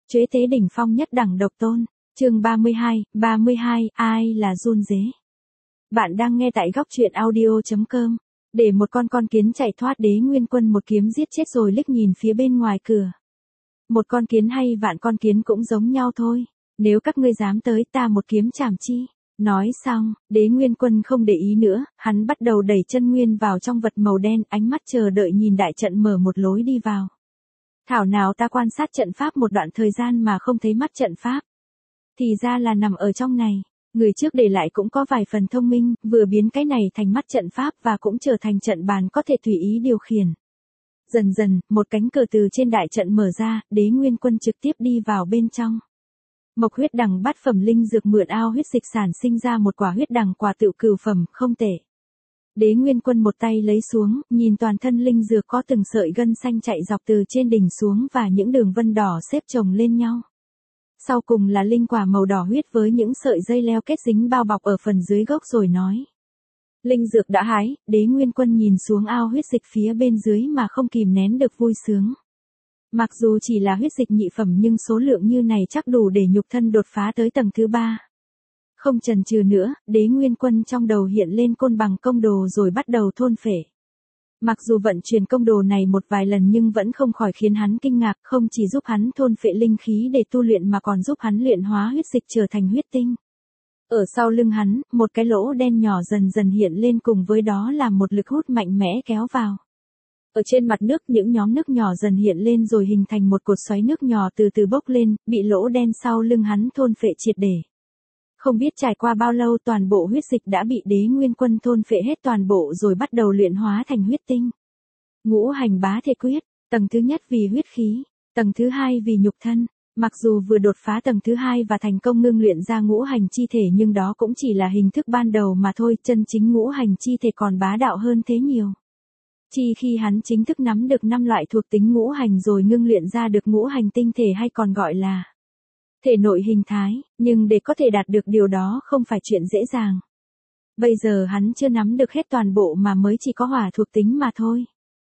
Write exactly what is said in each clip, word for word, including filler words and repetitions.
Chế tế đỉnh phong nhất đẳng độc tôn. Chương ba mươi hai, ba mươi hai, ai là run dế? Bạn đang nghe tại góc truyện audio chấm com. Để một con con kiến chạy thoát, Đế Nguyên Quân một kiếm giết chết rồi liếc nhìn phía bên ngoài cửa. Một con kiến hay vạn con kiến cũng giống nhau thôi, nếu các ngươi dám tới ta một kiếm chảm chi. Nói xong, Đế Nguyên Quân không để ý nữa, hắn bắt đầu đẩy chân nguyên vào trong vật màu đen, ánh mắt chờ đợi nhìn đại trận mở một lối đi vào. Thảo nào ta quan sát trận pháp một đoạn thời gian mà không thấy mắt trận pháp. Thì ra là nằm ở trong này, người trước để lại cũng có vài phần thông minh, vừa biến cái này thành mắt trận pháp và cũng trở thành trận bàn có thể tùy ý điều khiển. Dần dần, một cánh cửa từ trên đại trận mở ra, Đế Nguyên Quân trực tiếp đi vào bên trong. Mộc huyết đằng bát phẩm linh dược mượn ao huyết dịch sản sinh ra một quả huyết đằng quả tựu cửu phẩm, không tệ. Đế Nguyên Quân một tay lấy xuống, nhìn toàn thân linh dược có từng sợi gân xanh chạy dọc từ trên đỉnh xuống và những đường vân đỏ xếp chồng lên nhau. Sau cùng là linh quả màu đỏ huyết với những sợi dây leo kết dính bao bọc ở phần dưới gốc rồi nói. Linh dược đã hái, Đế Nguyên Quân nhìn xuống ao huyết dịch phía bên dưới mà không kìm nén được vui sướng. Mặc dù chỉ là huyết dịch nhị phẩm nhưng số lượng như này chắc đủ để nhục thân đột phá tới tầng thứ ba. Không chần chừ nữa, Đế Nguyên Quân trong đầu hiện lên côn bằng công đồ rồi bắt đầu thôn phệ. Mặc dù vận chuyển công đồ này một vài lần nhưng vẫn không khỏi khiến hắn kinh ngạc, không chỉ giúp hắn thôn phệ linh khí để tu luyện mà còn giúp hắn luyện hóa huyết dịch trở thành huyết tinh. Ở sau lưng hắn, một cái lỗ đen nhỏ dần dần hiện lên, cùng với đó là một lực hút mạnh mẽ kéo vào. Ở trên mặt nước, những nhóm nước nhỏ dần hiện lên rồi hình thành một cột xoáy nước nhỏ từ từ bốc lên, bị lỗ đen sau lưng hắn thôn phệ triệt để. Không biết trải qua bao lâu, toàn bộ huyết dịch đã bị Đế Nguyên Quân thôn phệ hết toàn bộ rồi bắt đầu luyện hóa thành huyết tinh. Ngũ hành bá thể quyết, tầng thứ nhất vì huyết khí, tầng thứ hai vì nhục thân. Mặc dù vừa đột phá tầng thứ hai và thành công ngưng luyện ra ngũ hành chi thể nhưng đó cũng chỉ là hình thức ban đầu mà thôi, chân chính ngũ hành chi thể còn bá đạo hơn thế nhiều. Chỉ khi hắn chính thức nắm được năm loại thuộc tính ngũ hành rồi ngưng luyện ra được ngũ hành tinh thể, hay còn gọi là thể nội hình thái, nhưng để có thể đạt được điều đó không phải chuyện dễ dàng. Bây giờ hắn chưa nắm được hết toàn bộ mà mới chỉ có hỏa thuộc tính mà thôi.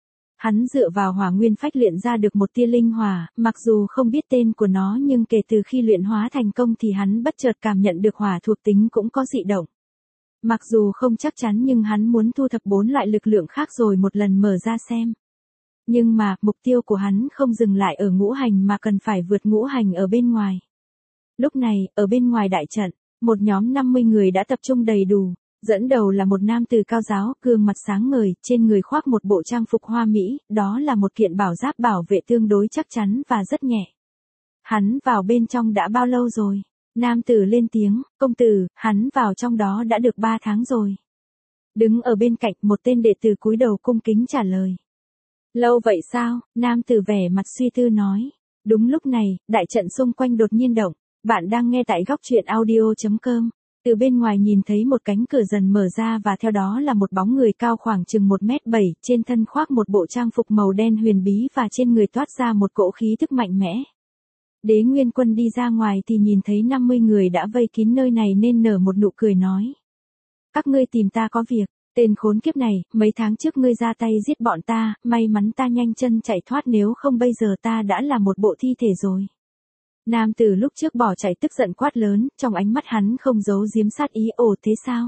Hắn dựa vào hỏa nguyên phách luyện ra được một tia linh hỏa, mặc dù không biết tên của nó nhưng kể từ khi luyện hóa thành công thì hắn bất chợt cảm nhận được hỏa thuộc tính cũng có dị động. Mặc dù không chắc chắn nhưng hắn muốn thu thập bốn loại lực lượng khác rồi một lần mở ra xem. Nhưng mà, mục tiêu của hắn không dừng lại ở ngũ hành mà cần phải vượt ngũ hành ở bên ngoài. Lúc này, ở bên ngoài đại trận, một nhóm năm mươi người đã tập trung đầy đủ. Dẫn đầu là một nam tử cao giáo, gương mặt sáng ngời, trên người khoác một bộ trang phục hoa mỹ, đó là một kiện bảo giáp bảo vệ tương đối chắc chắn và rất nhẹ. Hắn vào bên trong đã bao lâu rồi? Nam tử lên tiếng, công tử, hắn vào trong đó đã được ba tháng rồi. Đứng ở bên cạnh, một tên đệ tử cúi đầu cung kính trả lời. Lâu vậy sao? Nam tử vẻ mặt suy tư nói. Đúng lúc này, đại trận xung quanh đột nhiên động. Bạn đang nghe tại góc truyện audio chấm com. Từ bên ngoài nhìn thấy một cánh cửa dần mở ra và theo đó là một bóng người cao khoảng chừng một mét bảy, trên thân khoác một bộ trang phục màu đen huyền bí và trên người toát ra một cỗ khí thức mạnh mẽ. Đế Nguyên Quân đi ra ngoài thì nhìn thấy năm mươi người đã vây kín nơi này nên nở một nụ cười nói. Các ngươi tìm ta có việc, tên khốn kiếp này, mấy tháng trước ngươi ra tay giết bọn ta, may mắn ta nhanh chân chạy thoát, nếu không bây giờ ta đã là một bộ thi thể rồi. Nam tử lúc trước bỏ chạy tức giận quát lớn, trong ánh mắt hắn không giấu giếm sát ý. Ồ thế sao?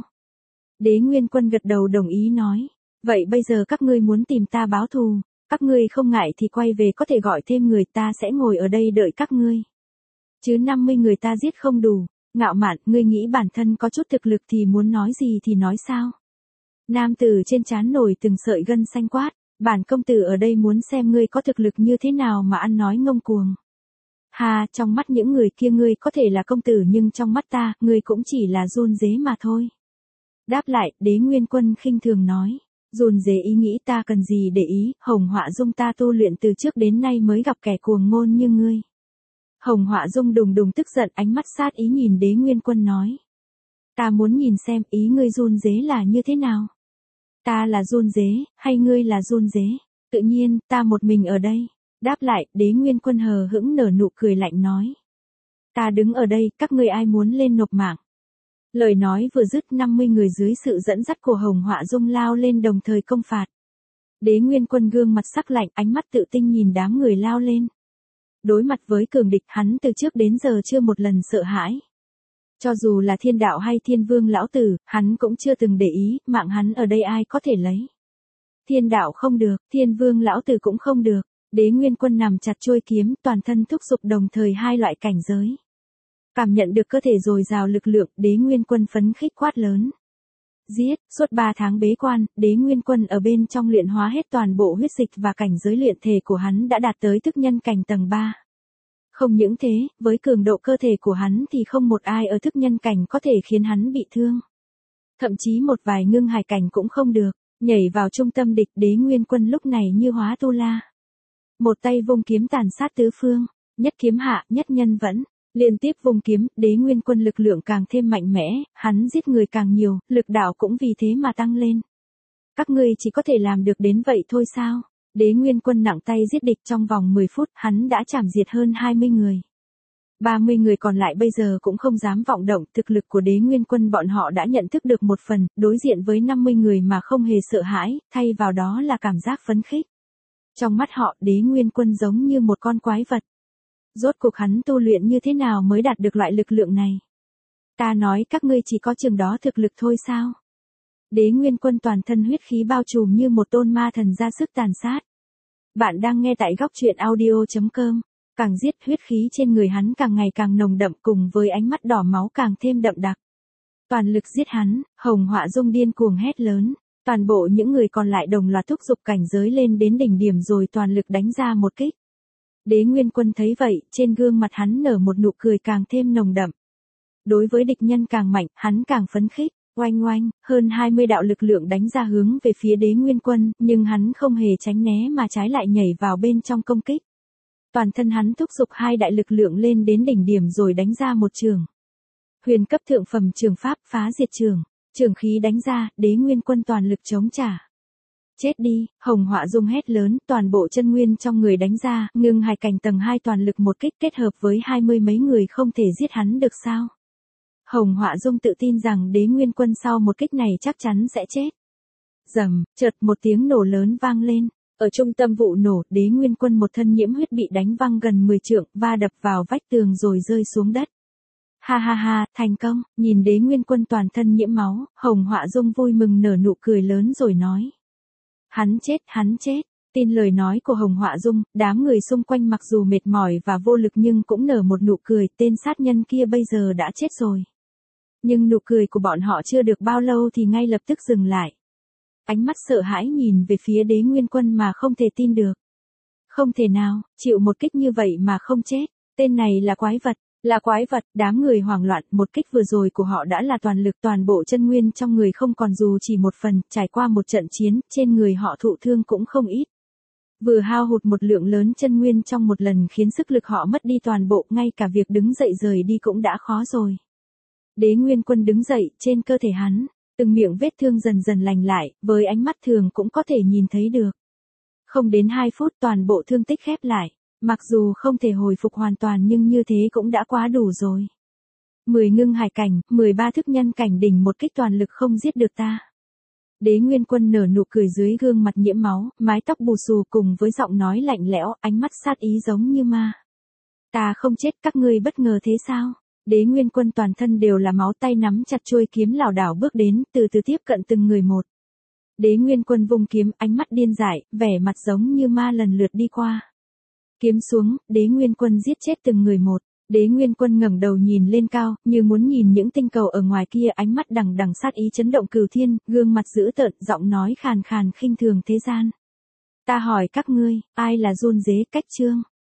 Đế Nguyên Quân gật đầu đồng ý nói. Vậy bây giờ các ngươi muốn tìm ta báo thù, các ngươi không ngại thì quay về có thể gọi thêm người, ta sẽ ngồi ở đây đợi các ngươi. Chứ năm mươi người ta giết không đủ. Ngạo mạn, ngươi nghĩ bản thân có chút thực lực thì muốn nói gì thì nói sao? Nam tử trên trán nổi từng sợi gân xanh quát. Bản công tử ở đây muốn xem ngươi có thực lực như thế nào mà ăn nói ngông cuồng. Hà, trong mắt những người kia ngươi có thể là công tử nhưng trong mắt ta, ngươi cũng chỉ là run dế mà thôi. Đáp lại, Đế Nguyên Quân khinh thường nói. Run dế ý nghĩ ta cần gì để ý, Hồng Họa Dung ta tu luyện từ trước đến nay mới gặp kẻ cuồng ngôn như ngươi. Hồng Họa Dung đùng đùng tức giận, ánh mắt sát ý nhìn Đế Nguyên Quân nói. Ta muốn nhìn xem ý ngươi run dế là như thế nào. Ta là run dế, hay ngươi là run dế? Tự nhiên, ta một mình ở đây. Đáp lại, Đế Nguyên Quân hờ hững nở nụ cười lạnh nói. Ta đứng ở đây, các ngươi ai muốn lên nộp mạng? Lời nói vừa dứt, năm mươi người dưới sự dẫn dắt của Hồng Họa Dung lao lên đồng thời công phạt. Đế Nguyên Quân gương mặt sắc lạnh, ánh mắt tự tin nhìn đám người lao lên. Đối mặt với cường địch, hắn từ trước đến giờ chưa một lần sợ hãi. Cho dù là thiên đạo hay thiên vương lão tử, hắn cũng chưa từng để ý, mạng hắn ở đây ai có thể lấy. Thiên đạo không được, thiên vương lão tử cũng không được. Đế Nguyên Quân nằm chặt chuôi kiếm, toàn thân thúc giục đồng thời hai loại cảnh giới. Cảm nhận được cơ thể dồi dào lực lượng, Đế Nguyên Quân phấn khích quát lớn. Giết, suốt ba tháng bế quan, Đế Nguyên Quân ở bên trong luyện hóa hết toàn bộ huyết dịch và cảnh giới luyện thể của hắn đã đạt tới thức nhân cảnh tầng ba. Không những thế, với cường độ cơ thể của hắn thì không một ai ở thức nhân cảnh có thể khiến hắn bị thương. Thậm chí một vài ngưng hải cảnh cũng không được, nhảy vào trung tâm địch. Đế Nguyên Quân lúc này như hóa tu la. Một tay vung kiếm tàn sát tứ phương, nhất kiếm hạ, nhất nhân vẫn. Liên tiếp vùng kiếm, Đế Nguyên Quân lực lượng càng thêm mạnh mẽ, hắn giết người càng nhiều, lực đạo cũng vì thế mà tăng lên. Các ngươi chỉ có thể làm được đến vậy thôi sao? Đế Nguyên Quân nặng tay giết địch trong vòng mười phút, hắn đã chảm diệt hơn hai mươi người. ba mươi người còn lại bây giờ cũng không dám vọng động, thực lực của Đế Nguyên Quân bọn họ đã nhận thức được một phần, đối diện với năm mươi người mà không hề sợ hãi, thay vào đó là cảm giác phấn khích. Trong mắt họ, Đế Nguyên Quân giống như một con quái vật. Rốt cuộc hắn tu luyện như thế nào mới đạt được loại lực lượng này? Ta nói các ngươi chỉ có chừng đó thực lực thôi sao? Đế Nguyên Quân toàn thân huyết khí bao trùm như một tôn ma thần ra sức tàn sát. Bạn đang nghe tại góc truyện audio chấm com. Càng giết, huyết khí trên người hắn càng ngày càng nồng đậm, cùng với ánh mắt đỏ máu càng thêm đậm đặc. Toàn lực giết hắn, Hồng Họa Dung điên cuồng hét lớn. Toàn bộ những người còn lại đồng loạt thúc giục cảnh giới lên đến đỉnh điểm rồi toàn lực đánh ra một kích. Đế Nguyên Quân thấy vậy, trên gương mặt hắn nở một nụ cười càng thêm nồng đậm. Đối với địch nhân càng mạnh, hắn càng phấn khích. Oanh oanh, hơn hai mươi đạo lực lượng đánh ra hướng về phía Đế Nguyên Quân, nhưng hắn không hề tránh né mà trái lại nhảy vào bên trong công kích. Toàn thân hắn thúc giục hai đại lực lượng lên đến đỉnh điểm rồi đánh ra một trường. Huyền cấp thượng phẩm trường pháp phá diệt trường, trường khí đánh ra, Đế Nguyên Quân toàn lực chống trả. Chết đi, Hồng Họa Dung hét lớn, toàn bộ chân nguyên trong người đánh ra, ngưng hải cảnh tầng hai toàn lực một kích kết hợp với hai mươi mấy người không thể giết hắn được sao? Hồng Họa Dung tự tin rằng Đế Nguyên Quân sau một kích này chắc chắn sẽ chết. Rầm, chợt một tiếng nổ lớn vang lên. Ở trung tâm vụ nổ, Đế Nguyên Quân một thân nhiễm huyết bị đánh văng gần mười trượng, va đập vào vách tường rồi rơi xuống đất. Ha ha ha, thành công, nhìn Đế Nguyên Quân toàn thân nhiễm máu, Hồng Họa Dung vui mừng nở nụ cười lớn rồi nói. Hắn chết, hắn chết. Tin lời nói của Hồng Họa Dung, đám người xung quanh mặc dù mệt mỏi và vô lực nhưng cũng nở một nụ cười, tên sát nhân kia bây giờ đã chết rồi. Nhưng nụ cười của bọn họ chưa được bao lâu thì ngay lập tức dừng lại. Ánh mắt sợ hãi nhìn về phía Đế Nguyên Quân mà không thể tin được. Không thể nào, chịu một kích như vậy mà không chết, tên này là quái vật, là quái vật, đám người hoảng loạn, một kích vừa rồi của họ đã là toàn lực, toàn bộ chân nguyên trong người không còn dù chỉ một phần, trải qua một trận chiến, trên người họ thụ thương cũng không ít. Vừa hao hụt một lượng lớn chân nguyên trong một lần khiến sức lực họ mất đi toàn bộ, ngay cả việc đứng dậy rời đi cũng đã khó rồi. Đế Nguyên Quân đứng dậy, trên cơ thể hắn, từng miệng vết thương dần dần lành lại, với ánh mắt thường cũng có thể nhìn thấy được. Không đến hai phút toàn bộ thương tích khép lại, mặc dù không thể hồi phục hoàn toàn nhưng như thế cũng đã quá đủ rồi. mười ngưng hải cảnh, mười ba thức nhân cảnh đỉnh một kích toàn lực không giết được ta. Đế Nguyên Quân nở nụ cười dưới gương mặt nhiễm máu, mái tóc bù xù cùng với giọng nói lạnh lẽo, ánh mắt sát ý giống như ma. Ta không chết, các ngươi bất ngờ thế sao? Đế Nguyên Quân toàn thân đều là máu, tay nắm chặt chuôi kiếm lảo đảo bước đến, từ từ tiếp cận từng người một. Đế Nguyên Quân vung kiếm, ánh mắt điên dại, vẻ mặt giống như ma lần lượt đi qua. Kiếm xuống, Đế Nguyên Quân giết chết từng người một. Đế Nguyên Quân ngẩng đầu nhìn lên cao, như muốn nhìn những tinh cầu ở ngoài kia, ánh mắt đằng đằng sát ý chấn động cửu thiên, gương mặt dữ tợn, giọng nói khàn khàn khinh thường thế gian. Ta hỏi các ngươi, ai là run dế cách chương?